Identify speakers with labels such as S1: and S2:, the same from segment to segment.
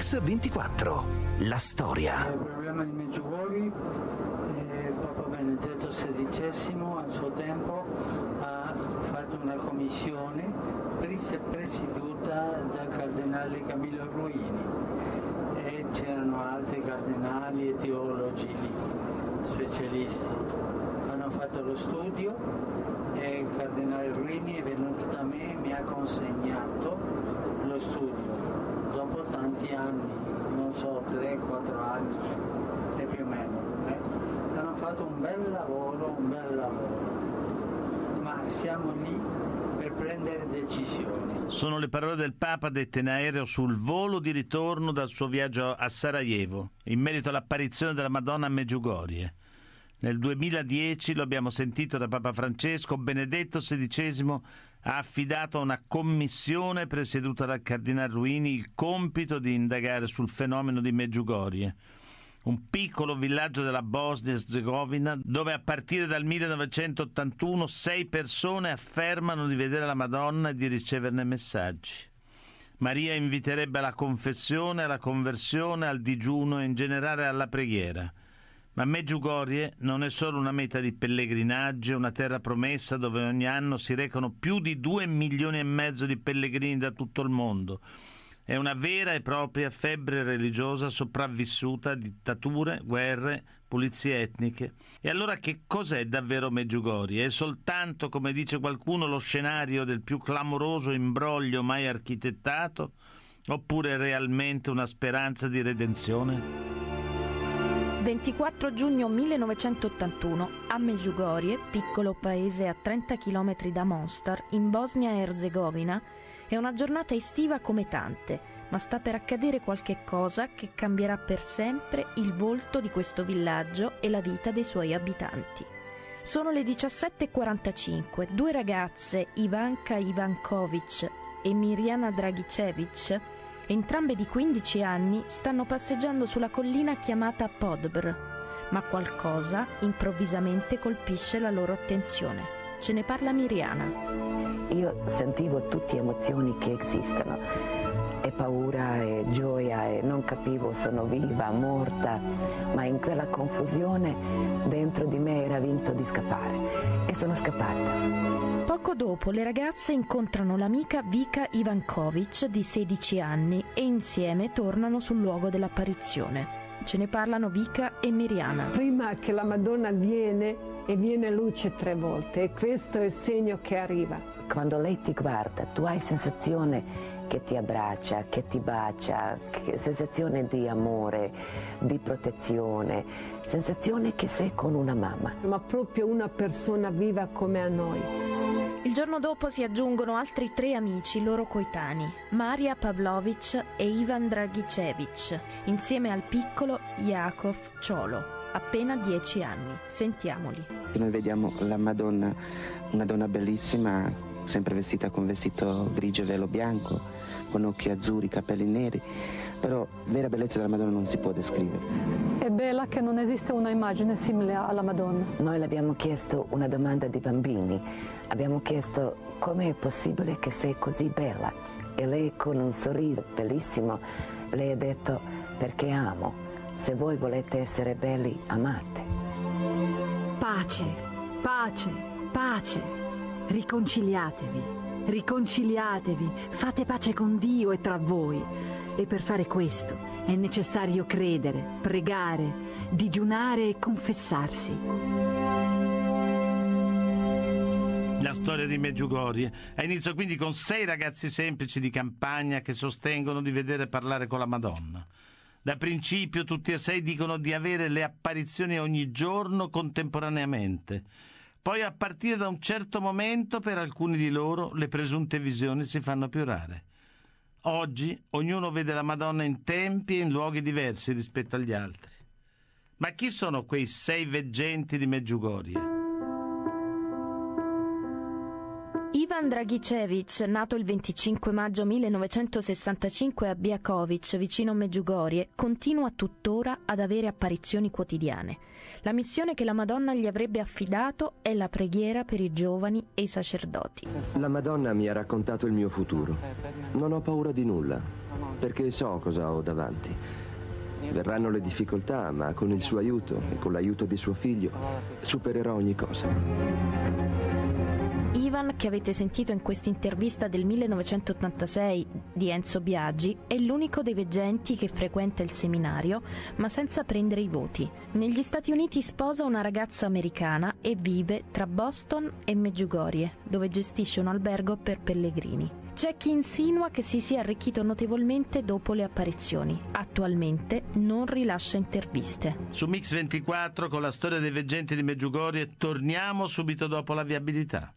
S1: Mix24. La storia.
S2: Il problema di Medjugorje, Papa Benedetto XVI al suo tempo ha fatto una commissione presieduta dal cardinale Camillo Ruini e c'erano altri cardinali e teologi specialisti. Hanno fatto lo studio e il cardinale Ruini è venuto da me e mi ha consegnato lo studio dopo tanti anni, non so, 3-4 anni e più o meno. Hanno fatto un bel lavoro, ma siamo lì per prendere decisioni.
S3: Sono le parole del Papa dette in aereo sul volo di ritorno dal suo viaggio a Sarajevo, in merito all'apparizione della Madonna a Medjugorje. Nel 2010, lo abbiamo sentito da Papa Francesco, Benedetto XVI ha affidato a una commissione presieduta dal cardinale Ruini il compito di indagare sul fenomeno di Medjugorje, un piccolo villaggio della Bosnia-Erzegovina dove a partire dal 1981 6 persone affermano di vedere la Madonna e di riceverne messaggi. Maria inviterebbe alla confessione, alla conversione, al digiuno e in generale alla preghiera. Ma Medjugorje non è solo una meta di pellegrinaggio, una terra promessa dove ogni anno si recano più di 2,5 milioni di pellegrini da tutto il mondo. È una vera e propria febbre religiosa sopravvissuta a dittature, guerre, pulizie etniche. E allora che cos'è davvero Medjugorje? È soltanto, come dice qualcuno, lo scenario del più clamoroso imbroglio mai architettato? Oppure è realmente una speranza di redenzione?
S4: 24 giugno 1981, a Medjugorje, piccolo paese a 30 km da Mostar, in Bosnia-Erzegovina, è una giornata estiva come tante, ma sta per accadere qualche cosa che cambierà per sempre il volto di questo villaggio e la vita dei suoi abitanti. Sono le 17:45, 2 ragazze, Ivanka Ivankovic e Mirjana Dragicevic, entrambe di 15 anni, stanno passeggiando sulla collina chiamata Podbr, ma qualcosa improvvisamente colpisce la loro attenzione. Ce ne parla Mirjana.
S5: Io sentivo tutte emozioni che esistono, e paura e gioia, e non capivo sono viva, morta, ma in quella confusione dentro di me era vinto di scappare e sono scappata.
S4: Poco dopo le ragazze incontrano l'amica Vika Ivankovic di 16 anni e insieme tornano sul luogo dell'apparizione. Ce ne parlano Vika e Mirjana.
S6: Prima che la Madonna viene luce 3 volte e questo è il segno che arriva.
S5: Quando lei ti guarda tu hai sensazione che ti abbraccia, che ti bacia, sensazione di amore, di protezione, sensazione che sei con una mamma.
S6: Ma proprio una persona viva come a noi.
S4: Il giorno dopo si aggiungono altri 3 amici loro coetanei, Maria Pavlovic e Ivan Dragicevic, insieme al piccolo Jakov Ciolo, appena 10 anni. Sentiamoli.
S7: Noi vediamo la Madonna, una donna bellissima, sempre vestita con vestito grigio e velo bianco, con occhi azzurri, capelli neri, però vera bellezza della Madonna non si può descrivere.
S8: È bella che non esiste una immagine simile alla Madonna.
S5: Noi le abbiamo chiesto una domanda di bambini, abbiamo chiesto come è possibile che sei così bella, e lei con un sorriso bellissimo, lei ha detto perché amo, se voi volete essere belli amate.
S9: Pace, pace, pace. Riconciliatevi, fate pace con Dio e tra voi. E per fare questo è necessario credere, pregare, digiunare e confessarsi.
S3: La storia di Medjugorje ha inizio quindi con 6 ragazzi semplici di campagna che sostengono di vedere parlare con la Madonna. Da principio tutti e 6 dicono di avere le apparizioni ogni giorno contemporaneamente. Poi a partire da un certo momento per alcuni di loro le presunte visioni si fanno più rare. Oggi ognuno vede la Madonna in tempi e in luoghi diversi rispetto agli altri. Ma chi sono quei 6 veggenti di Medjugorje?
S4: Ivan Dragicevic, nato il 25 maggio 1965 a Biakovic, vicino Medjugorje, continua tuttora ad avere apparizioni quotidiane. La missione che la Madonna gli avrebbe affidato è la preghiera per i giovani e i sacerdoti.
S10: La Madonna mi ha raccontato il mio futuro. Non ho paura di nulla.
S1: perché so cosa ho davanti. Verranno le difficoltà, ma con il suo aiuto e con l'aiuto di suo figlio supererò ogni cosa.
S4: Ivan, che avete sentito in questa intervista del 1986 di Enzo Biagi, è l'unico dei veggenti che frequenta il seminario, ma senza prendere i voti. Negli Stati Uniti sposa una ragazza americana e vive tra Boston e Medjugorje, dove gestisce un albergo per pellegrini. C'è chi insinua che si sia arricchito notevolmente dopo le apparizioni. Attualmente non rilascia interviste.
S3: Su Mix 24 con la storia dei veggenti di Medjugorje torniamo subito dopo la viabilità.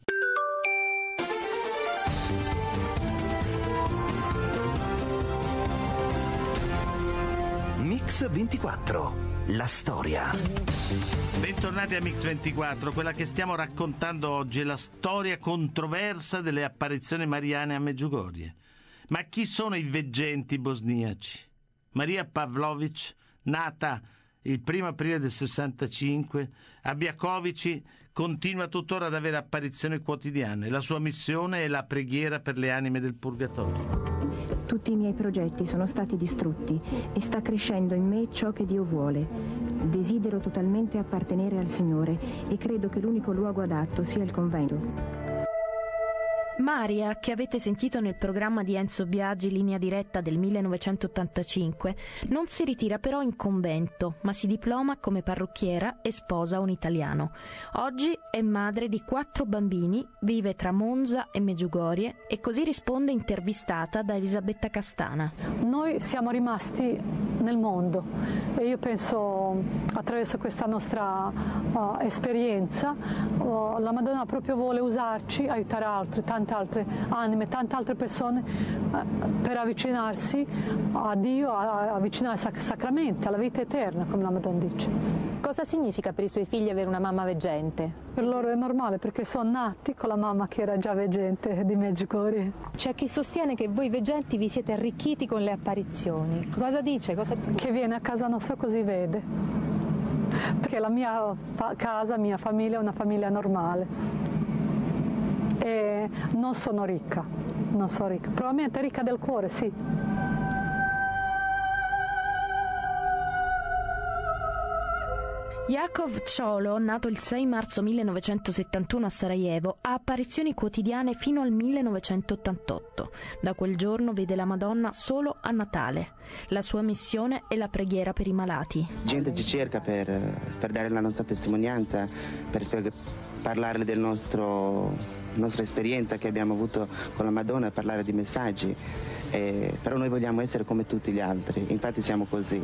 S10: Mix 24, la storia.
S3: Bentornati a Mix 24, quella che stiamo raccontando oggi è la storia controversa delle apparizioni mariane a Medjugorje. Ma chi sono i veggenti bosniaci? Maria Pavlović, nata il 1 aprile del 65, a Bjakovici, continua tuttora ad avere apparizioni quotidiane. La sua missione è la preghiera per le anime del purgatorio.
S11: Tutti i miei progetti sono stati distrutti e sta crescendo in me ciò che Dio vuole. Desidero totalmente appartenere al Signore e credo che l'unico luogo adatto sia il convento.
S4: Maria, che avete sentito nel programma di Enzo Biagi Linea Diretta del 1985, non si ritira però in convento, ma si diploma come parrucchiera e sposa un italiano. Oggi è madre di 4 bambini, vive tra Monza e Medjugorje e così risponde intervistata da Elisabetta Castana.
S8: Noi siamo rimasti nel mondo e io penso attraverso questa nostra esperienza la Madonna proprio vuole usarci, aiutare altri, tante altre anime, tante altre persone per avvicinarsi a Dio, avvicinarsi ai sacramenti, alla vita eterna, come la Madonna dice.
S12: Cosa significa per i suoi figli avere una mamma veggente?
S8: Per loro è normale perché sono nati con la mamma che era già veggente di Medjugorje.
S12: C'è chi sostiene che voi veggenti vi siete arricchiti con le apparizioni. Cosa dice?
S8: Che viene a casa nostra così vede. Perché la mia casa, mia famiglia è una famiglia normale. E non sono ricca, probabilmente ricca del cuore, sì.
S4: Jakov Ciolo, nato il 6 marzo 1971 a Sarajevo, ha apparizioni quotidiane fino al 1988. Da quel giorno vede la Madonna solo a Natale. La sua missione è la preghiera per i malati.
S7: Gente ci cerca per dare la nostra testimonianza, per parlare del nostra esperienza che abbiamo avuto con la Madonna, parlare di messaggi. Però noi vogliamo essere come tutti gli altri, infatti siamo così.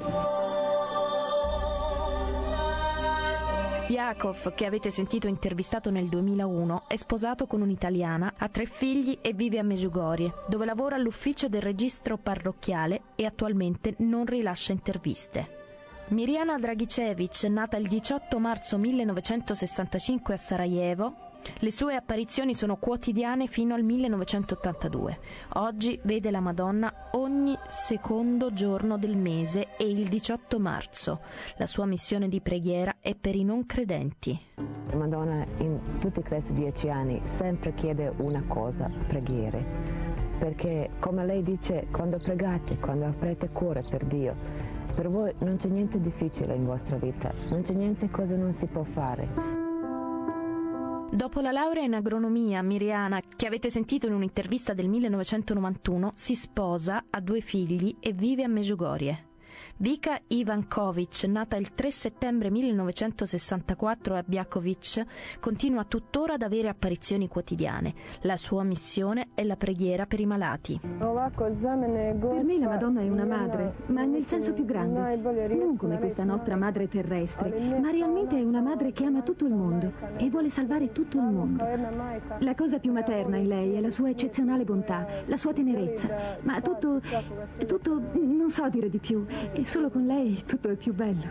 S4: Jakov, che avete sentito intervistato nel 2001, è sposato con un'italiana, ha 3 figli e vive a Medjugorje, dove lavora all'ufficio del registro parrocchiale e attualmente non rilascia interviste. Mirjana Dragicevic, nata il 18 marzo 1965 a Sarajevo, le sue apparizioni sono quotidiane fino al 1982. Oggi vede la Madonna ogni secondo giorno del mese e il 18 marzo. La sua missione di preghiera è per i non credenti.
S5: La Madonna in tutti questi 10 anni sempre chiede una cosa, preghiere. Perché come lei dice, quando pregate, quando aprite cuore per Dio, per voi non c'è niente difficile in vostra vita, non c'è niente cosa non si può fare.
S4: Dopo la laurea in agronomia, Mirjana, che avete sentito in un'intervista del 1991, si sposa, ha 2 figli e vive a Medjugorje. Vika Ivanković, nata il 3 settembre 1964 a Bjaković, continua tuttora ad avere apparizioni quotidiane. La sua missione è la preghiera per i malati.
S11: Per me la Madonna è una madre, ma nel senso più grande. Non come questa nostra madre terrestre, ma realmente è una madre che ama tutto il mondo e vuole salvare tutto il mondo. La cosa più materna in lei è la sua eccezionale bontà, la sua tenerezza, ma tutto non so dire di più. E solo con lei tutto è più bello.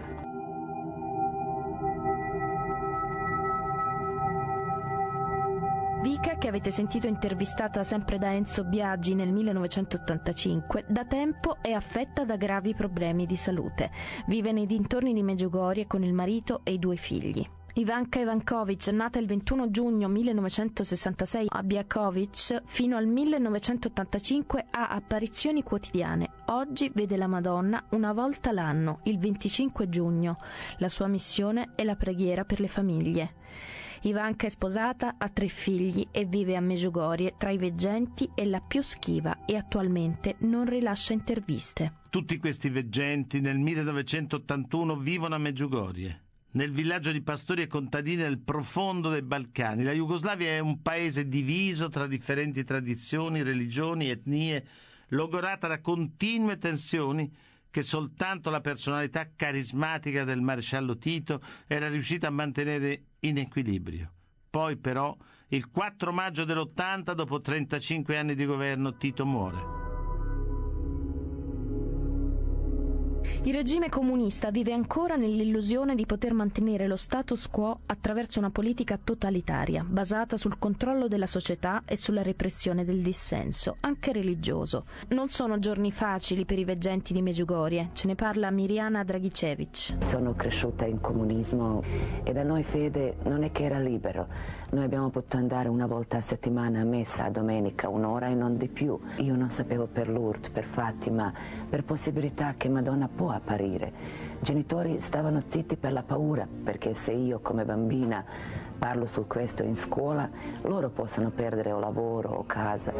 S4: Vika, che avete sentito intervistata sempre da Enzo Biagi nel 1985, da tempo è affetta da gravi problemi di salute. Vive nei dintorni di Medjugorje con il marito e i 2 figli. Ivanka Ivankovic, nata il 21 giugno 1966 a Biakovic, fino al 1985 ha apparizioni quotidiane. Oggi vede la Madonna una volta l'anno, il 25 giugno. La sua missione è la preghiera per le famiglie. Ivanka è sposata, ha 3 figli e vive a Medjugorje, tra i veggenti è la più schiva e attualmente non rilascia interviste.
S3: Tutti questi veggenti nel 1981 vivono a Medjugorje, nel villaggio di pastori e contadini nel profondo dei Balcani. La Jugoslavia è un paese diviso tra differenti tradizioni, religioni, etnie, logorata da continue tensioni che soltanto la personalità carismatica del maresciallo Tito era riuscita a mantenere in equilibrio. Poi però, il 4 maggio dell'80, dopo 35 anni di governo, Tito muore.
S4: Il regime comunista vive ancora nell'illusione di poter mantenere lo status quo attraverso una politica totalitaria, basata sul controllo della società e sulla repressione del dissenso, anche religioso. Non sono giorni facili per i veggenti di Medjugorje, ce ne parla Mirjana Dragicevic.
S5: Sono cresciuta in comunismo e da noi fede non è che era libero. Noi abbiamo potuto andare una volta a settimana a messa, a domenica, 1 ora e non di più. Io non sapevo per Lourdes, per Fatima, per possibilità che Madonna può apparire. I genitori stavano zitti per la paura, perché se io come bambina parlo su questo in scuola, loro possono perdere o lavoro o casa.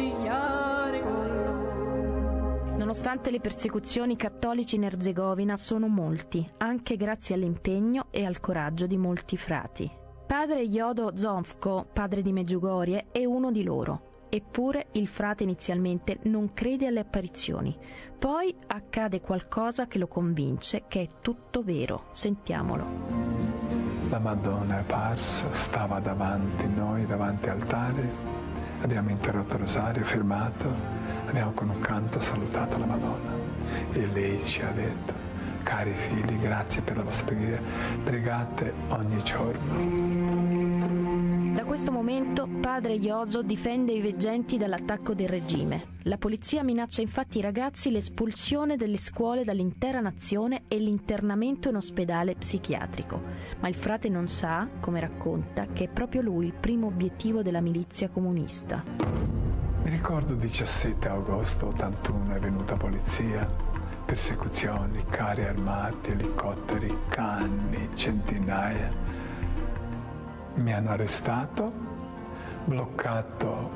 S4: Nonostante le persecuzioni, i cattolici in Erzegovina sono molti, anche grazie all'impegno e al coraggio di molti frati. Padre Jodo Zovko, padre di Medjugorje, è uno di loro. Eppure il frate inizialmente non crede alle apparizioni. Poi accade qualcosa che lo convince che è tutto vero. Sentiamolo.
S13: La Madonna è apparsa, stava davanti noi, davanti all'altare. Abbiamo interrotto il rosario, firmato, abbiamo con un canto salutato la Madonna. E lei ci ha detto: cari figli, grazie per la vostra preghiera, pregate ogni giorno.
S4: Da questo momento padre Jozo difende i veggenti dall'attacco del regime. La polizia minaccia infatti ai ragazzi l'espulsione delle scuole dall'intera nazione e l'internamento in ospedale psichiatrico. Ma il frate non sa, come racconta, che è proprio lui il primo obiettivo della milizia comunista.
S13: Mi ricordo 17 agosto 81 è venuta polizia, persecuzioni, carri armati, elicotteri, canni, centinaia. Mi hanno arrestato, bloccato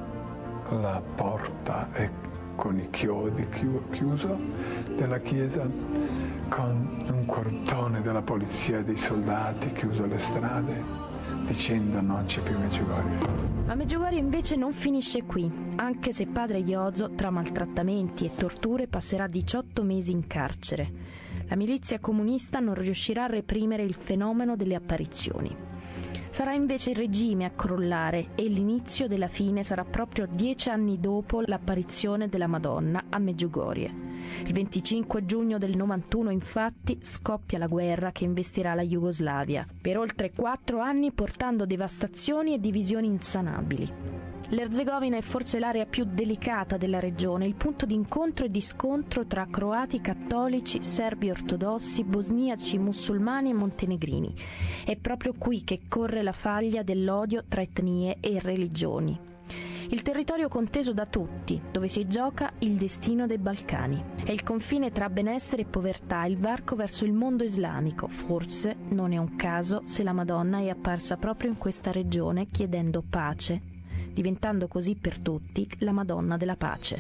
S13: la porta e con i chiodi chiuso della chiesa, con un cordone della polizia e dei soldati, chiuso le strade, dicendo non c'è più Medjugorje.
S4: Ma Medjugorje invece non finisce qui, anche se padre Jozo, tra maltrattamenti e torture, passerà 18 mesi in carcere. La milizia comunista non riuscirà a reprimere il fenomeno delle apparizioni. Sarà invece il regime a crollare e l'inizio della fine sarà proprio 10 anni dopo l'apparizione della Madonna a Medjugorje. Il 25 giugno del 91 infatti scoppia la guerra che investirà la Jugoslavia per oltre 4 anni, portando devastazioni e divisioni insanabili. L'Erzegovina è forse l'area più delicata della regione, il punto di incontro e di scontro tra croati cattolici, serbi ortodossi, bosniaci musulmani e montenegrini. È proprio qui che corre la faglia dell'odio tra etnie e religioni. Il territorio conteso da tutti, dove si gioca il destino dei Balcani. È il confine tra benessere e povertà, il varco verso il mondo islamico. Forse non è un caso se la Madonna è apparsa proprio in questa regione chiedendo pace, diventando così per tutti la Madonna della pace.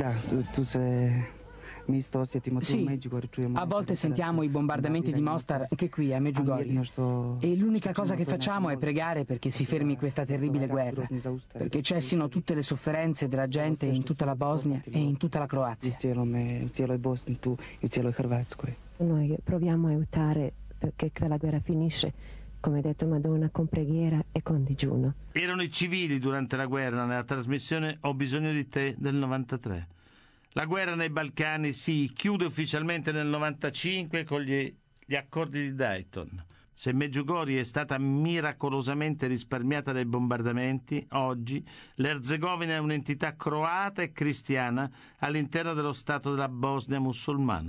S7: Sì,
S14: a volte sentiamo i bombardamenti di Mostar anche qui a Medjugorje e l'unica cosa che facciamo è pregare perché si fermi questa terribile guerra, perché cessino tutte le sofferenze della gente in tutta la Bosnia e in tutta la Croazia.
S6: Noi proviamo a aiutare perché quella guerra finisce, come ha detto Madonna, con preghiera e con digiuno.
S3: Erano i civili durante la guerra nella trasmissione Ho bisogno di te del 93. La guerra nei Balcani si chiude ufficialmente nel 95 con gli accordi di Dayton. Se Medjugorje è stata miracolosamente risparmiata dai bombardamenti, oggi l'Erzegovina è un'entità croata e cristiana all'interno dello Stato della Bosnia musulmana.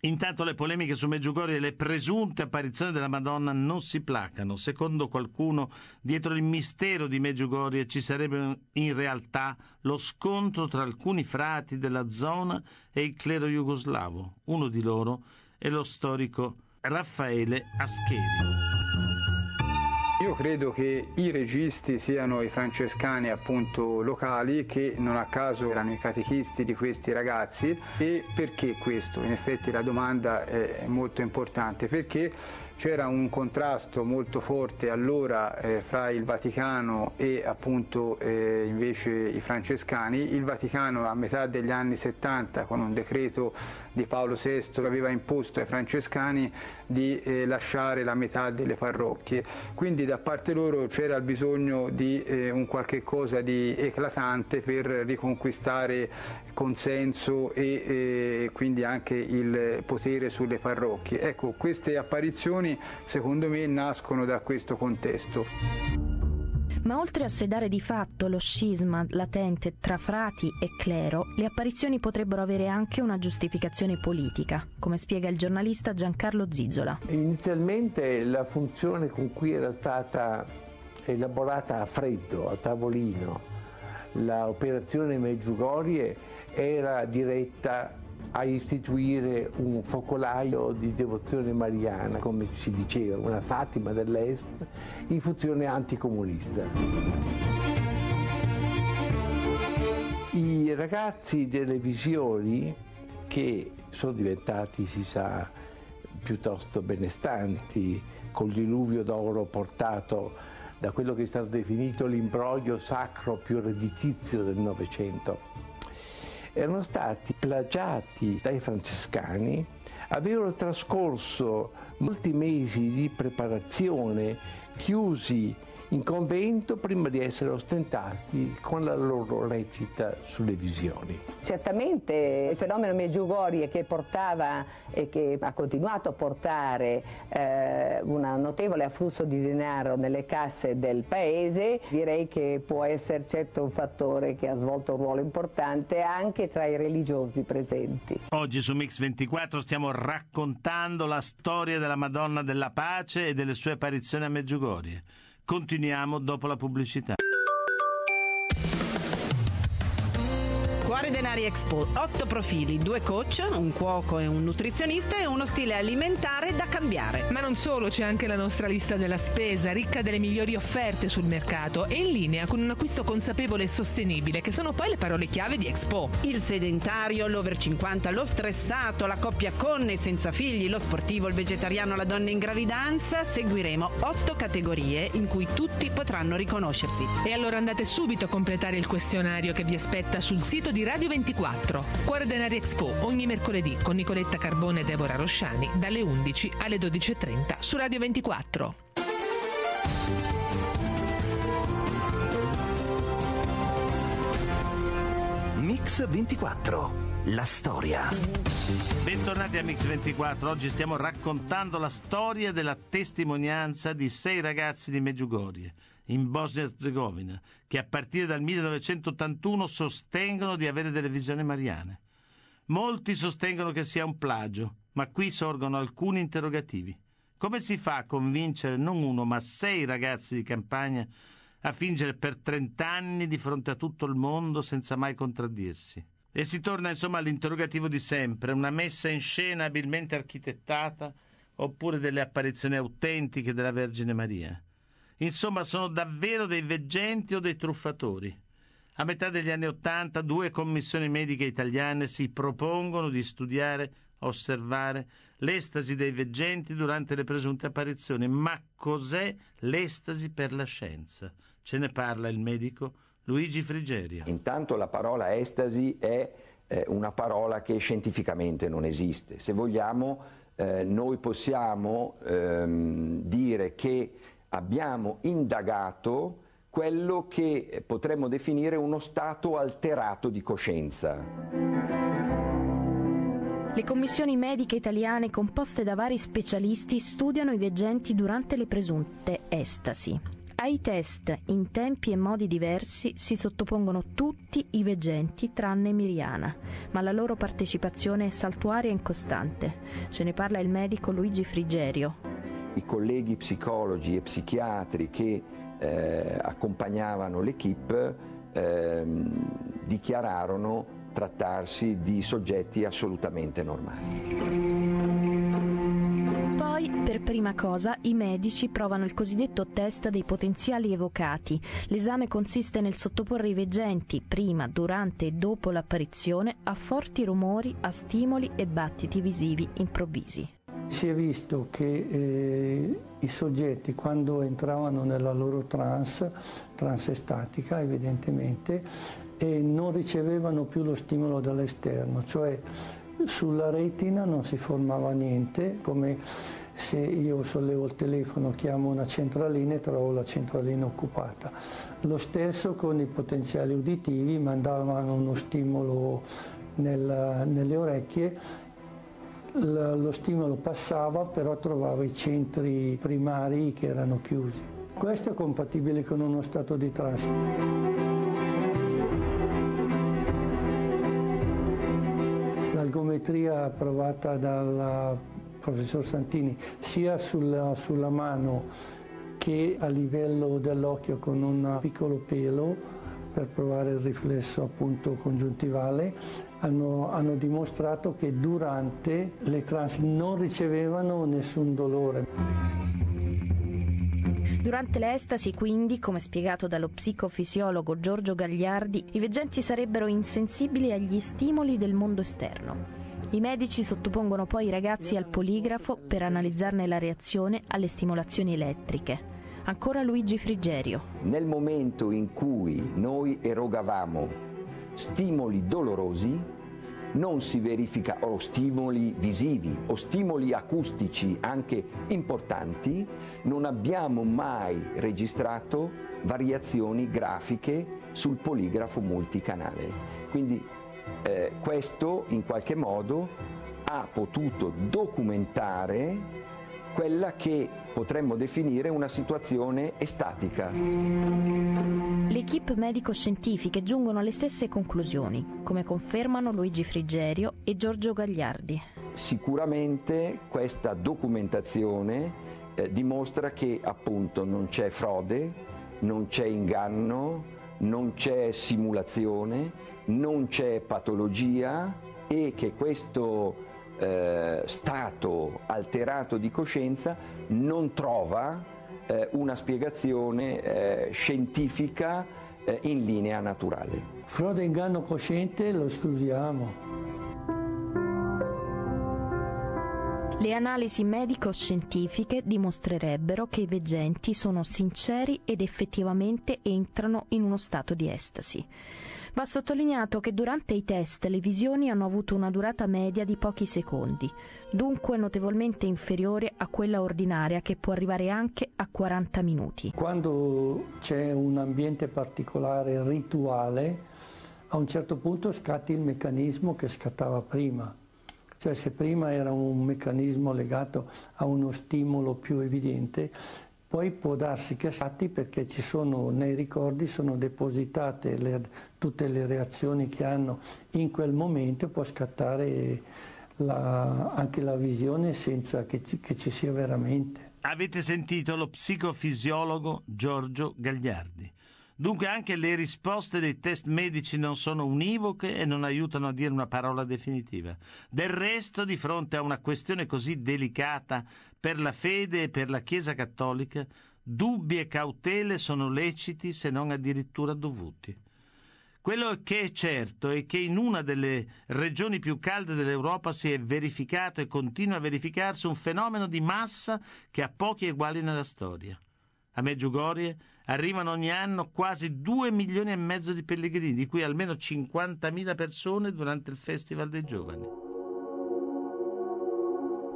S3: Intanto le polemiche su Medjugorje e le presunte apparizioni della Madonna non si placano. Secondo qualcuno, dietro il mistero di Medjugorje ci sarebbe in realtà lo scontro tra alcuni frati della zona e il clero jugoslavo. Uno di loro è lo storico Raffaele Ascheri.
S15: Io credo che i registi siano i francescani appunto locali, che non a caso erano i catechisti di questi ragazzi. E perché questo? In effetti la domanda è molto importante, perché c'era un contrasto molto forte allora fra il Vaticano e appunto invece i francescani. Il Vaticano a metà degli anni 70, con un decreto di Paolo VI, aveva imposto ai francescani di lasciare la metà delle parrocchie, quindi da parte loro c'era il bisogno di un qualche cosa di eclatante per riconquistare consenso e quindi anche il potere sulle parrocchie. Ecco, queste apparizioni secondo me nascono da questo contesto.
S4: Ma oltre a sedare di fatto lo scisma latente tra frati e clero, le apparizioni potrebbero avere anche una giustificazione politica, come spiega il giornalista Giancarlo Zizzola.
S16: Inizialmente la funzione con cui era stata elaborata a freddo, a tavolino, l'operazione Medjugorje era diretta a istituire un focolaio di devozione mariana, come si diceva, una Fatima dell'Est, in funzione anticomunista. I ragazzi delle visioni, che sono diventati, si sa, piuttosto benestanti, col diluvio d'oro portato da quello che è stato definito l'imbroglio sacro più redditizio del Novecento, erano stati plagiati dai francescani, avevano trascorso molti mesi di preparazione chiusi in convento prima di essere ostentati con la loro recita sulle visioni.
S17: Certamente il fenomeno Medjugorje, che portava e che ha continuato a portare un notevole afflusso di denaro nelle casse del paese, direi che può essere certo un fattore che ha svolto un ruolo importante anche tra i religiosi presenti.
S3: Oggi su Mix24 stiamo raccontando la storia della Madonna della Pace e delle sue apparizioni a Medjugorje. Continuiamo dopo la pubblicità.
S18: Cuore Denari Expo, 8 profili, 2 coach, un cuoco e un nutrizionista e uno stile alimentare da cambiare.
S19: Ma non solo, c'è anche la nostra lista della spesa, ricca delle migliori offerte sul mercato e in linea con un acquisto consapevole e sostenibile, che sono poi le parole chiave di Expo.
S18: Il sedentario, l'over 50, lo stressato, la coppia con e senza figli, lo sportivo, il vegetariano, la donna in gravidanza. Seguiremo 8 categorie in cui tutti potranno riconoscersi.
S19: E allora andate subito a completare il questionario che vi aspetta sul sito di Radio 24. Cuore Denari Expo, ogni mercoledì con Nicoletta Carbone e Deborah Rosciani, dalle 11 alle 12.30 su Radio 24.
S10: Mix 24, la storia.
S3: Bentornati a Mix 24. Oggi stiamo raccontando la storia della testimonianza di 6 ragazzi di Medjugorje, in Bosnia-Erzegovina, che a partire dal 1981 sostengono di avere delle visioni mariane. Molti sostengono che sia un plagio, ma qui sorgono alcuni interrogativi. Come si fa a convincere non uno, ma 6 ragazzi di campagna a fingere per 30 anni di fronte a tutto il mondo senza mai contraddirsi? E si torna insomma all'interrogativo di sempre: una messa in scena abilmente architettata oppure delle apparizioni autentiche della Vergine Maria? Insomma, sono davvero dei veggenti o dei truffatori? A metà degli anni '80 2 commissioni mediche italiane si propongono di studiare, osservare l'estasi dei veggenti durante le presunte apparizioni. Ma cos'è l'estasi per la scienza? Ce ne parla il medico Luigi Frigerio.
S20: Intanto la parola estasi è una parola che scientificamente non esiste. Se vogliamo, noi possiamo dire che abbiamo indagato quello che potremmo definire uno stato alterato di coscienza.
S4: Le commissioni mediche italiane, composte da vari specialisti, studiano i veggenti durante le presunte estasi. Ai test, in tempi e modi diversi, si sottopongono tutti i veggenti tranne Miriana, ma la loro partecipazione è saltuaria e incostante. Ce ne parla il medico Luigi Frigerio.
S20: I colleghi psicologi e psichiatri che accompagnavano l'equipe dichiararono trattarsi di soggetti assolutamente normali.
S4: Poi, per prima cosa, i medici provano il cosiddetto test dei potenziali evocati. L'esame consiste nel sottoporre i veggenti, prima, durante e dopo l'apparizione, a forti rumori, a stimoli e battiti visivi improvvisi.
S2: Si è visto che i soggetti, quando entravano nella loro trance estatica evidentemente, non ricevevano più lo stimolo dall'esterno, cioè sulla retina non si formava niente, come se io sollevo il telefono, chiamo una centralina e trovo la centralina occupata. Lo stesso con i potenziali uditivi, mandavano uno stimolo nelle orecchie, lo stimolo passava, però trovava i centri primari che erano chiusi. Questo è compatibile con uno stato di trance. L'algometria provata dal professor Santini sia sulla mano che a livello dell'occhio con un piccolo pelo per provare il riflesso appunto congiuntivale hanno dimostrato che durante le trance non ricevevano nessun dolore.
S4: Durante le estasi, quindi, come spiegato dallo psicofisiologo Giorgio Gagliardi, i veggenti sarebbero insensibili agli stimoli del mondo esterno. I medici sottopongono poi i ragazzi al poligrafo per analizzarne la reazione alle stimolazioni elettriche. Ancora Luigi Frigerio.
S20: Nel momento in cui noi erogavamo stimoli dolorosi, non si verifica, o stimoli visivi o stimoli acustici anche importanti, non abbiamo mai registrato variazioni grafiche sul poligrafo multicanale. Quindi questo in qualche modo ha potuto documentare quella che potremmo definire una situazione estatica.
S4: Le equipe medico-scientifiche giungono alle stesse conclusioni, come confermano Luigi Frigerio e Giorgio Gagliardi.
S20: Sicuramente questa documentazione dimostra che appunto non c'è frode, non c'è inganno, non c'è simulazione, non c'è patologia e che questo stato alterato di coscienza non trova una spiegazione scientifica in linea naturale.
S2: Frode e inganno cosciente lo escludiamo.
S4: Le analisi medico-scientifiche dimostrerebbero che i veggenti sono sinceri ed effettivamente entrano in uno stato di estasi. Va sottolineato che durante i test le visioni hanno avuto una durata media di pochi secondi, dunque notevolmente inferiore a quella ordinaria che può arrivare anche a 40 minuti.
S2: Quando c'è un ambiente particolare rituale, a un certo punto scatti il meccanismo che scattava prima. Cioè se prima era un meccanismo legato a uno stimolo più evidente, poi può darsi che scatti perché ci sono nei ricordi, sono depositate tutte le reazioni che hanno in quel momento, può scattare anche la visione senza che ci sia veramente.
S3: Avete sentito lo psicofisiologo Giorgio Gagliardi. Dunque anche le risposte dei test medici non sono univoche e non aiutano a dire una parola definitiva. Del resto, di fronte a una questione così delicata per la fede e per la Chiesa cattolica, dubbi e cautele sono leciti se non addirittura dovuti. Quello che è certo è che in una delle regioni più calde dell'Europa si è verificato e continua a verificarsi un fenomeno di massa che ha pochi eguali nella storia. A Medjugorje arrivano ogni anno quasi 2,5 milioni di pellegrini, di cui almeno 50.000 persone durante il Festival dei Giovani.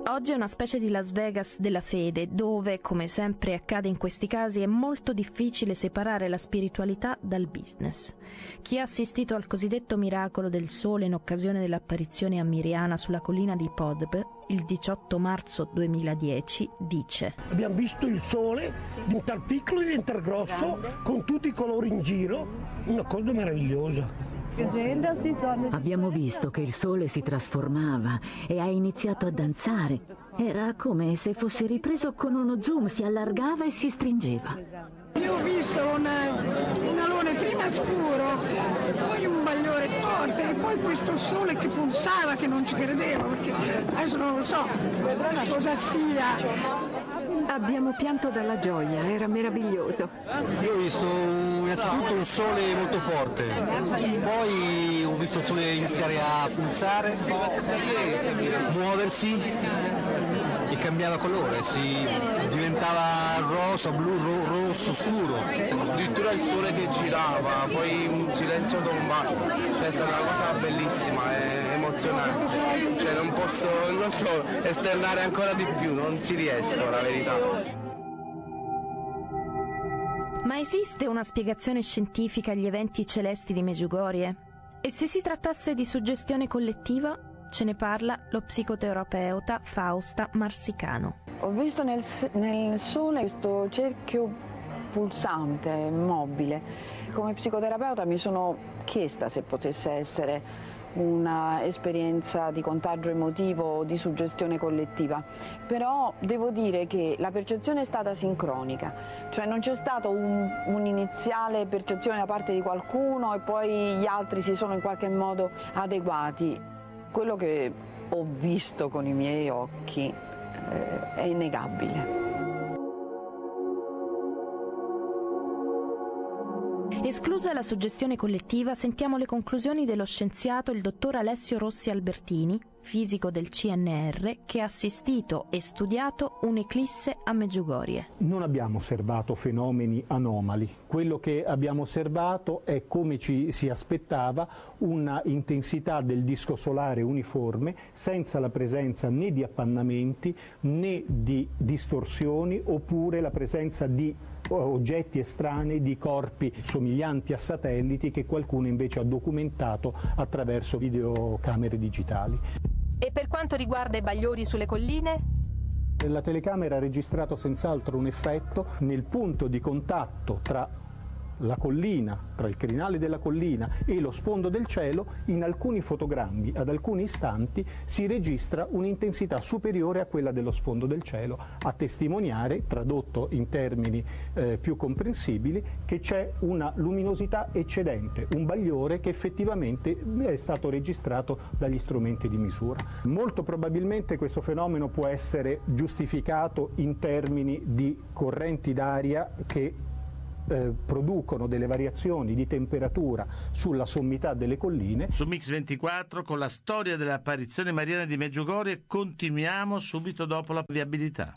S4: Oggi è una specie di Las Vegas della fede, dove, come sempre accade in questi casi, è molto difficile separare la spiritualità dal business. Chi ha assistito al cosiddetto miracolo del sole in occasione dell'apparizione a Miriana sulla collina di Podb, il 18 marzo 2010, dice:
S21: abbiamo visto il sole diventare piccolo e diventare grosso, con tutti i colori in giro, una cosa meravigliosa.
S9: Abbiamo visto che il sole si trasformava e ha iniziato a danzare. Era come se fosse ripreso con uno zoom, si allargava e si stringeva.
S22: Io ho visto un alone prima scuro, poi un bagliore forte e poi questo sole che pulsava, che non ci credevo, perché adesso non lo so cosa sia.
S6: Abbiamo pianto dalla gioia, era meraviglioso.
S23: Io ho visto innanzitutto un sole molto forte, poi ho visto il sole iniziare a pulsare, muoversi e cambiava colore, diventava rosa, blu, rosso scuro.
S24: Addirittura il sole che girava, poi un silenzio tombale, è stata una cosa bellissima, è emozionante, non so esternare ancora di più, non ci riesco, la verità.
S4: Ma esiste una spiegazione scientifica agli eventi celesti di Medjugorje? E se si trattasse di suggestione collettiva? Ce ne parla lo psicoterapeuta Fausta Marsicano.
S25: Ho visto nel sole questo cerchio pulsante, mobile. Come psicoterapeuta mi sono chiesta se potesse essere un'esperienza di contagio emotivo o di suggestione collettiva, però devo dire che la percezione è stata sincronica, cioè non c'è stata un'iniziale percezione da parte di qualcuno e poi gli altri si sono in qualche modo adeguati. Quello che ho visto con i miei occhi è innegabile.
S4: Esclusa la suggestione collettiva, sentiamo le conclusioni dello scienziato il dottor Alessio Rossi Albertini, fisico del CNR, che ha assistito e studiato un'eclisse a Medjugorje.
S26: Non abbiamo osservato fenomeni anomali. Quello che abbiamo osservato è, come ci si aspettava, una intensità del disco solare uniforme, senza la presenza né di appannamenti né di distorsioni, oppure la presenza di oggetti estranei, di corpi somiglianti a satelliti che qualcuno invece ha documentato attraverso videocamere digitali.
S12: E per quanto riguarda i bagliori sulle colline?
S26: La telecamera ha registrato senz'altro un effetto nel punto di contatto tra la collina, tra il crinale della collina e lo sfondo del cielo. In alcuni fotogrammi, ad alcuni istanti, si registra un'intensità superiore a quella dello sfondo del cielo, a testimoniare, tradotto in termini più comprensibili, che c'è una luminosità eccedente, un bagliore che effettivamente è stato registrato dagli strumenti di misura. Molto probabilmente questo fenomeno può essere giustificato in termini di correnti d'aria che producono delle variazioni di temperatura sulla sommità delle colline.
S3: Su Mix24 con la storia dell'apparizione mariana di Medjugorje continuiamo subito dopo la viabilità.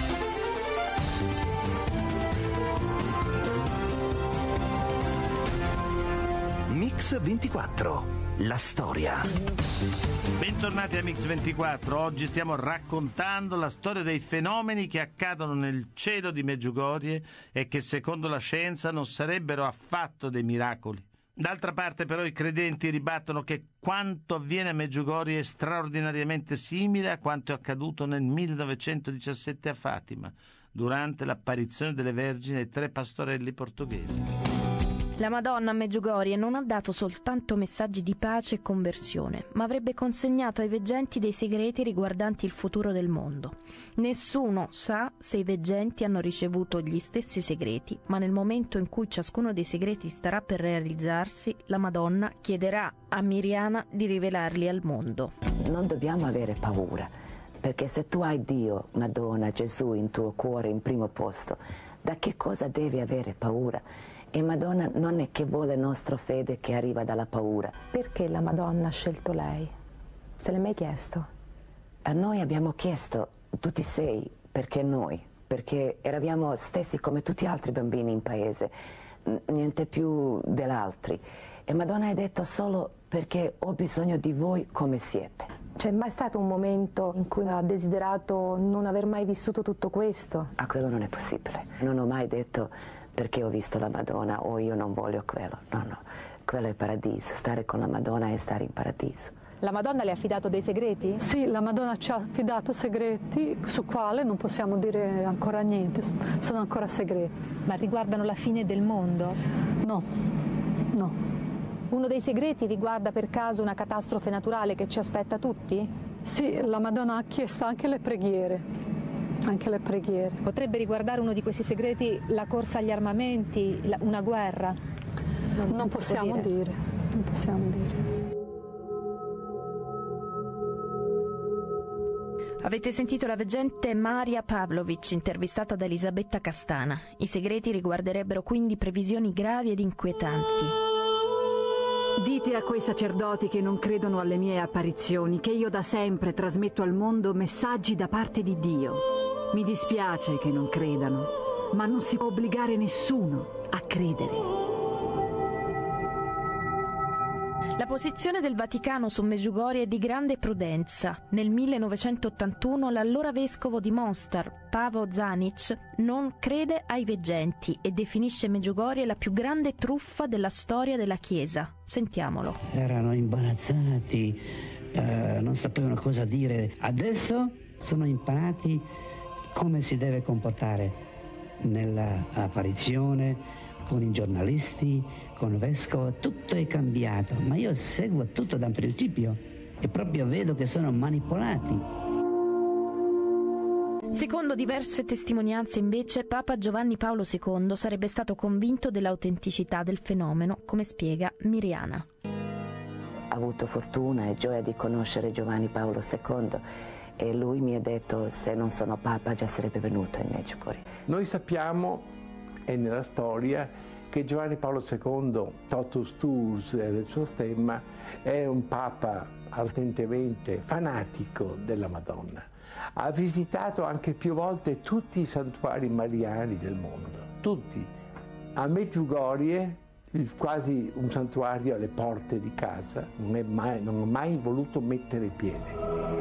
S10: Mix24, la storia.
S3: Bentornati a Mix24, oggi stiamo raccontando la storia dei fenomeni che accadono nel cielo di Medjugorje e che secondo la scienza non sarebbero affatto dei miracoli. D'altra parte però i credenti ribattono che quanto avviene a Medjugorje è straordinariamente simile a quanto è accaduto nel 1917 a Fatima, durante l'apparizione delle Vergini ai 3 pastorelli portoghesi.
S4: La Madonna a Medjugorje non ha dato soltanto messaggi di pace e conversione, ma avrebbe consegnato ai veggenti dei segreti riguardanti il futuro del mondo. Nessuno sa se i veggenti hanno ricevuto gli stessi segreti, ma nel momento in cui ciascuno dei segreti starà per realizzarsi, la Madonna chiederà a Miriana di rivelarli al mondo.
S5: Non dobbiamo avere paura, perché se tu hai Dio, Madonna, Gesù in tuo cuore in primo posto, da che cosa devi avere paura? E Madonna non è che vuole nostra fede che arriva dalla paura.
S12: Perché la Madonna ha scelto lei? Se l'hai mai chiesto?
S5: A noi abbiamo chiesto, tutti 6, perché noi? Perché eravamo stessi come tutti gli altri bambini in paese, niente più dell'altri. E Madonna ha detto solo perché ho bisogno di voi come siete.
S12: C'è mai stato un momento in cui ha desiderato non aver mai vissuto tutto questo?
S5: Quello non è possibile. Non ho mai detto perché ho visto la Madonna o io non voglio quello. No, quello è paradiso. Stare con la Madonna è stare in paradiso.
S12: La Madonna le ha affidato dei segreti?
S1: Sì, la Madonna ci ha affidato segreti su quali non possiamo dire ancora niente, sono ancora segreti.
S12: Ma riguardano la fine del mondo?
S1: No.
S12: Uno dei segreti riguarda per caso una catastrofe naturale che ci aspetta tutti?
S1: Sì, la Madonna ha chiesto anche le preghiere.
S12: Potrebbe riguardare uno di questi segreti la corsa agli armamenti, una guerra?
S1: Non possiamo dire.
S4: Avete sentito la veggente Maria Pavlovic, intervistata da Elisabetta Castana. I segreti riguarderebbero quindi previsioni gravi ed inquietanti.
S9: Dite a quei sacerdoti che non credono alle mie apparizioni che io da sempre trasmetto al mondo messaggi da parte di Dio. Mi dispiace che non credano, ma non si può obbligare nessuno a credere.
S4: La posizione del Vaticano su Medjugorje è di grande prudenza. Nel 1981 l'allora vescovo di Mostar, Pavo Zanic, non crede ai veggenti e definisce Medjugorje la più grande truffa della storia della Chiesa. Sentiamolo.
S7: Erano imbarazzati, non sapevano cosa dire. Adesso sono imparati come si deve comportare nell'apparizione, con i giornalisti, con il vescovo, tutto è cambiato, ma io seguo tutto da un principio e proprio vedo che sono manipolati.
S4: Secondo diverse testimonianze invece, Papa Giovanni Paolo II sarebbe stato convinto dell'autenticità del fenomeno, come spiega Miriana.
S5: Ho avuto fortuna e gioia di conoscere Giovanni Paolo II e lui mi ha detto se non sono Papa già sarebbe venuto in Medjugorje.
S16: Noi sappiamo, e nella storia, che Giovanni Paolo II, totus tuus è il suo stemma, è un papa ardentemente fanatico della Madonna. Ha visitato anche più volte tutti i santuari mariani del mondo, tutti. A Medjugorje, quasi un santuario alle porte di casa, non ha mai voluto mettere piede.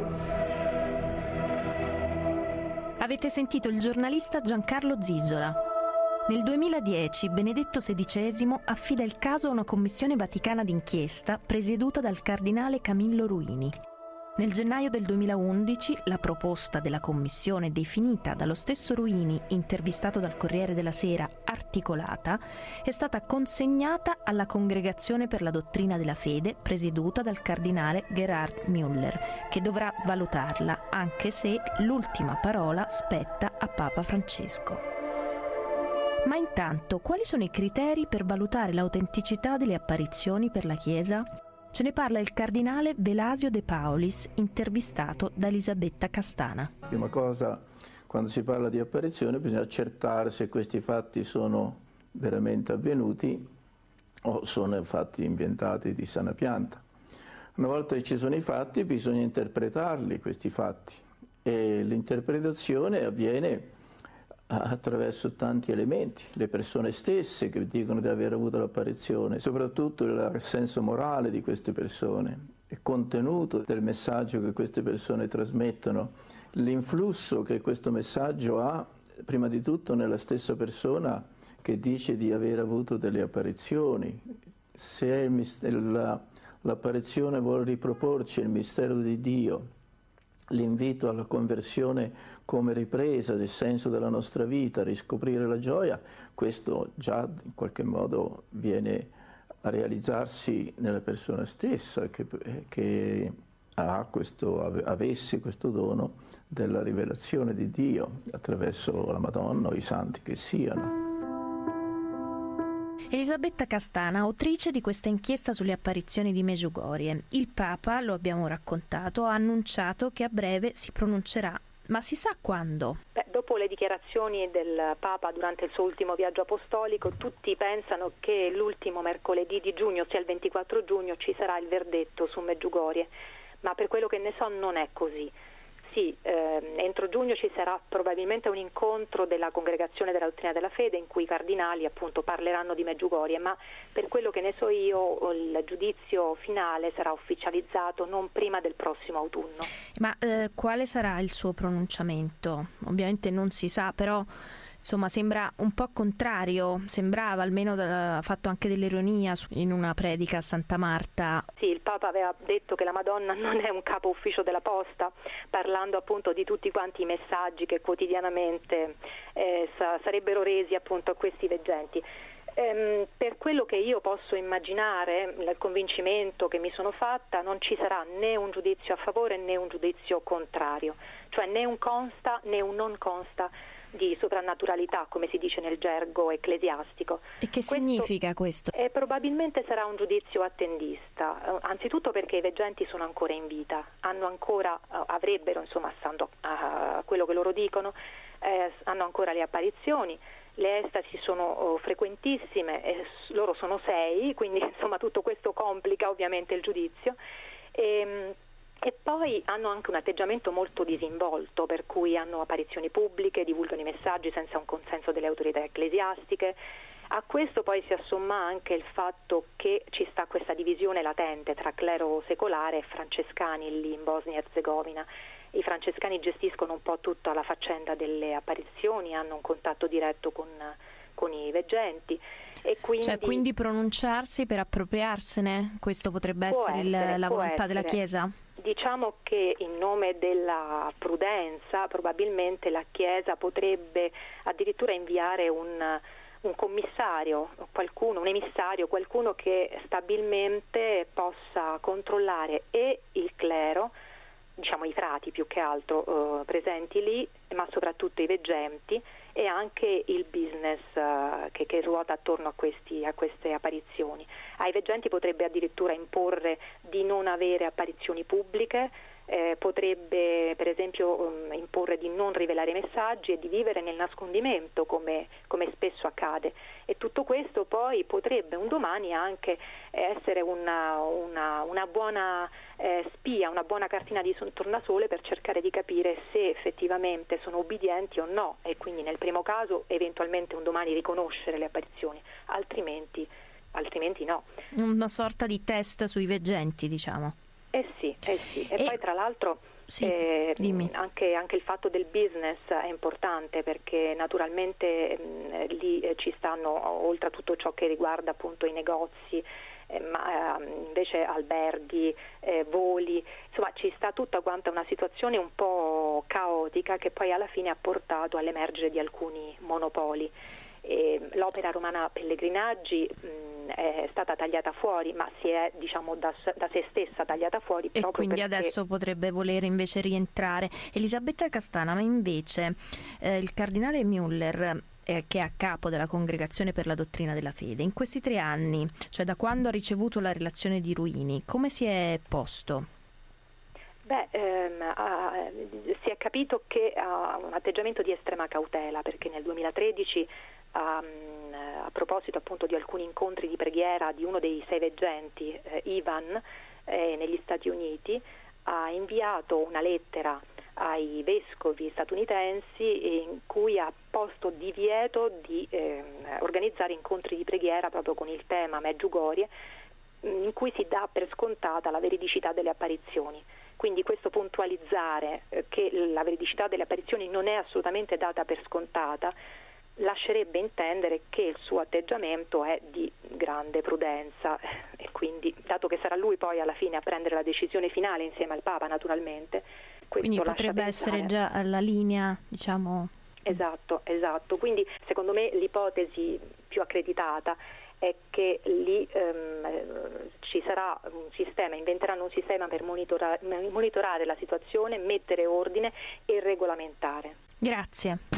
S4: Avete sentito il giornalista Giancarlo Zizola. Nel 2010 Benedetto XVI affida il caso a una commissione vaticana d'inchiesta presieduta dal cardinale Camillo Ruini. Nel gennaio del 2011 la proposta della commissione, definita dallo stesso Ruini, intervistato dal Corriere della Sera, articolata, è stata consegnata alla Congregazione per la Dottrina della Fede presieduta dal cardinale Gerhard Müller, che dovrà valutarla, anche se l'ultima parola spetta a Papa Francesco. Ma intanto, quali sono i criteri per valutare l'autenticità delle apparizioni per la Chiesa? Ce ne parla il cardinale Velasio De Paulis, intervistato da Elisabetta Castana.
S8: Prima cosa, quando si parla di apparizione, bisogna accertare se questi fatti sono veramente avvenuti o sono fatti inventati di sana pianta. Una volta che ci sono i fatti, bisogna interpretarli, questi fatti, e l'interpretazione avviene attraverso tanti elementi, le persone stesse che dicono di aver avuto l'apparizione, soprattutto il senso morale di queste persone, il contenuto del messaggio che queste persone trasmettono, l'influsso che questo messaggio ha prima di tutto nella stessa persona che dice di aver avuto delle apparizioni. Se l'apparizione vuole riproporci il mistero di Dio, l'invito alla conversione come ripresa del senso della nostra vita, riscoprire la gioia, questo già in qualche modo viene a realizzarsi nella persona stessa che avesse questo dono della rivelazione di Dio attraverso la Madonna o i santi che siano.
S4: Elisabetta Castana, autrice di questa inchiesta sulle apparizioni di Medjugorje. Il Papa, lo abbiamo raccontato, ha annunciato che a breve si pronuncerà. Ma si sa quando?
S11: Dopo le dichiarazioni del Papa durante il suo ultimo viaggio apostolico, tutti pensano che l'ultimo mercoledì di giugno, ossia il 24 giugno, ci sarà il verdetto su Medjugorje. Ma per quello che ne so non è così. sì, entro giugno ci sarà probabilmente un incontro della Congregazione della Dottrina della Fede in cui i cardinali appunto parleranno di Medjugorje, ma per quello che ne so io il giudizio finale sarà ufficializzato non prima del prossimo autunno.
S4: Ma quale sarà il suo pronunciamento? Ovviamente non si sa, però insomma sembra un po' contrario, sembrava, almeno ha fatto anche dell'ironia in una predica a Santa Marta.
S11: Sì, il Papa aveva detto che la Madonna non è un capo ufficio della posta, parlando appunto di tutti quanti i messaggi che quotidianamente sarebbero resi appunto a questi veggenti. Per quello che io posso immaginare, il convincimento che mi sono fatta, non ci sarà né un giudizio a favore né un giudizio contrario, cioè né un consta né un non consta di soprannaturalità, come si dice nel gergo ecclesiastico.
S4: E che significa questo?
S11: Probabilmente sarà un giudizio attendista, anzitutto perché i veggenti sono ancora in vita, avrebbero, insomma, stando a quello che loro dicono, hanno ancora le apparizioni, le estasi sono frequentissime, loro sono 6, quindi insomma tutto questo complica ovviamente il giudizio. E poi hanno anche un atteggiamento molto disinvolto, per cui hanno apparizioni pubbliche, divulgano i messaggi senza un consenso delle autorità ecclesiastiche. A questo poi si assomma anche il fatto che ci sta questa divisione latente tra clero secolare e francescani lì in Bosnia-Herzegovina. I francescani gestiscono un po' tutta la faccenda delle apparizioni, hanno un contatto diretto con i veggenti. E
S4: quindi pronunciarsi per appropriarsene, questo potrebbe essere la volontà della Chiesa?
S11: Diciamo che in nome della prudenza probabilmente la Chiesa potrebbe addirittura inviare un commissario, un emissario, qualcuno che stabilmente possa controllare e il clero, diciamo i frati più che altro presenti lì, ma soprattutto i veggenti e anche il business che ruota attorno a queste apparizioni. Ai veggenti potrebbe addirittura imporre di non avere apparizioni pubbliche, potrebbe per esempio imporre di non rivelare messaggi e di vivere nel nascondimento come spesso accade, e tutto questo poi potrebbe un domani anche essere una buona spia, una buona cartina di tornasole per cercare di capire se effettivamente sono ubbidienti o no, e quindi nel primo caso eventualmente un domani riconoscere le apparizioni, altrimenti no.
S4: Una sorta di test sui veggenti, diciamo.
S11: Sì. E poi tra l'altro anche il fatto del business è importante, perché naturalmente lì ci stanno, oltre a tutto ciò che riguarda appunto i negozi, ma invece alberghi, voli, insomma ci sta tutta quanta una situazione un po' caotica che poi alla fine ha portato all'emergere di alcuni monopoli. L'Opera Romana Pellegrinaggi è stata tagliata fuori, ma si è da se stessa tagliata fuori.
S4: E quindi adesso potrebbe volere invece rientrare. Elisabetta Castana, ma invece il cardinale Müller, che è a capo della Congregazione per la Dottrina della Fede, in questi 3 anni, cioè da quando ha ricevuto la relazione di Ruini, come si è posto?
S11: Si è capito che ha un atteggiamento di estrema cautela, perché nel 2013 a proposito appunto di alcuni incontri di preghiera di uno dei 6 veggenti, Ivan, negli Stati Uniti, ha inviato una lettera ai vescovi statunitensi in cui ha posto divieto di organizzare incontri di preghiera proprio con il tema Medjugorje, in cui si dà per scontata la veridicità delle apparizioni. Quindi questo puntualizzare che la veridicità delle apparizioni non è assolutamente data per scontata lascerebbe intendere che il suo atteggiamento è di grande prudenza, e quindi, dato che sarà lui poi alla fine a prendere la decisione finale insieme al Papa naturalmente,
S4: quindi potrebbe essere già la linea, diciamo.
S11: Esatto, quindi secondo me l'ipotesi più accreditata è che lì ci sarà un sistema, inventeranno un sistema per monitorare la situazione, mettere ordine e regolamentare.
S4: Grazie.